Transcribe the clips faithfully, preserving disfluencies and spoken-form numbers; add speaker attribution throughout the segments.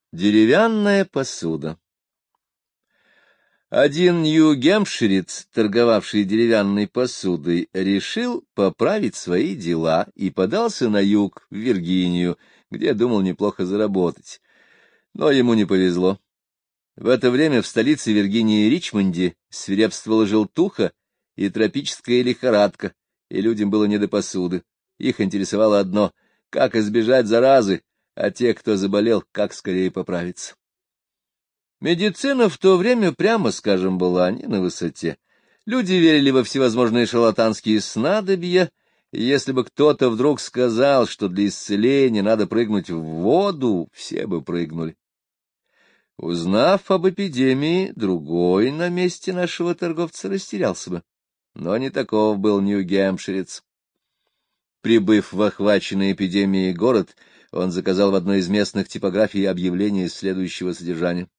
Speaker 1: Деревянная посуда. Один нью-гэмпширец, торговавший деревянной посудой, решил поправить свои дела и подался на юг, в Виргинию, где думал неплохо заработать. Но ему не повезло. В это время в столице Виргинии Ричмонде свирепствовала желтуха и тропическая лихорадка, и людям было не до посуды. Их интересовало одно — как избежать заразы, а те, кто заболел, как скорее поправиться. Медицина в то время, прямо скажем, была не на высоте. Люди верили во всевозможные шарлатанские снадобья, и если бы кто-то вдруг сказал, что для исцеления надо прыгнуть в воду, все бы прыгнули. Узнав об эпидемии, другой на месте нашего торговца растерялся бы. Но не таков был нью-гэмпширец. Прибыв в охваченный эпидемией город, он заказал в одной из местных типографий объявление следующего содержания.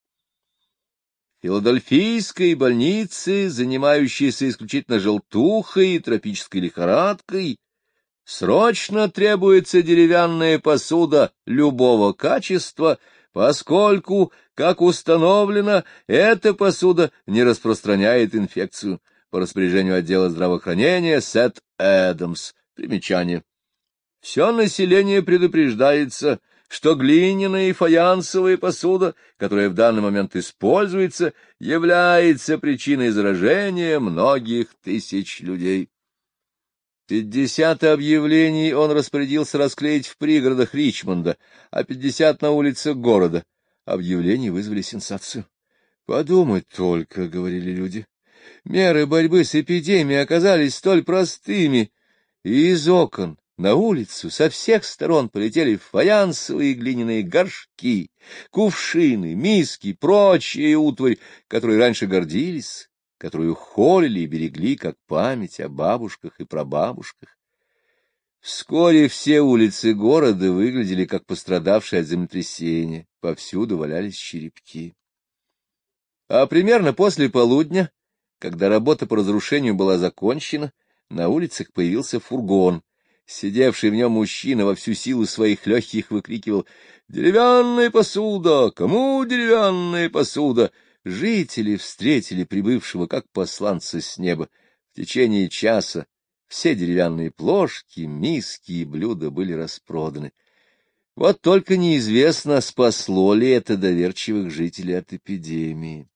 Speaker 1: В филадельфийской больнице, занимающейся исключительно желтухой и тропической лихорадкой, срочно требуется деревянная посуда любого качества, поскольку, как установлено, эта посуда не распространяет инфекцию. По распоряжению отдела здравоохранения Сет-Эдамс. Примечание. Все население предупреждается, что глиняная и фаянсовая посуда, которая в данный момент используется, является причиной заражения многих тысяч людей. Пятьдесят объявлений он распорядился расклеить в пригородах Ричмонда, а пятьдесят на улицах города. Объявления вызвали сенсацию. «Подумать только», — говорили люди, — «меры борьбы с эпидемией оказались столь простыми, и из окон на улицу со всех сторон полетели фаянсовые глиняные горшки, кувшины, миски, прочие утварь, которой раньше гордились, которую холили и берегли как память о бабушках и прабабушках. Вскоре все улицы города выглядели как пострадавшие от землетрясения, повсюду валялись черепки. А примерно после полудня, когда работа по разрушению была закончена, на улицах появился фургон. Сидевший в нем мужчина во всю силу своих легких выкрикивал: «Деревянная посуда! Кому деревянная посуда?» Жители встретили прибывшего как посланца с неба. В течение часа все деревянные плошки, миски и блюда были распроданы. Вот только неизвестно, спасло ли это доверчивых жителей от эпидемии.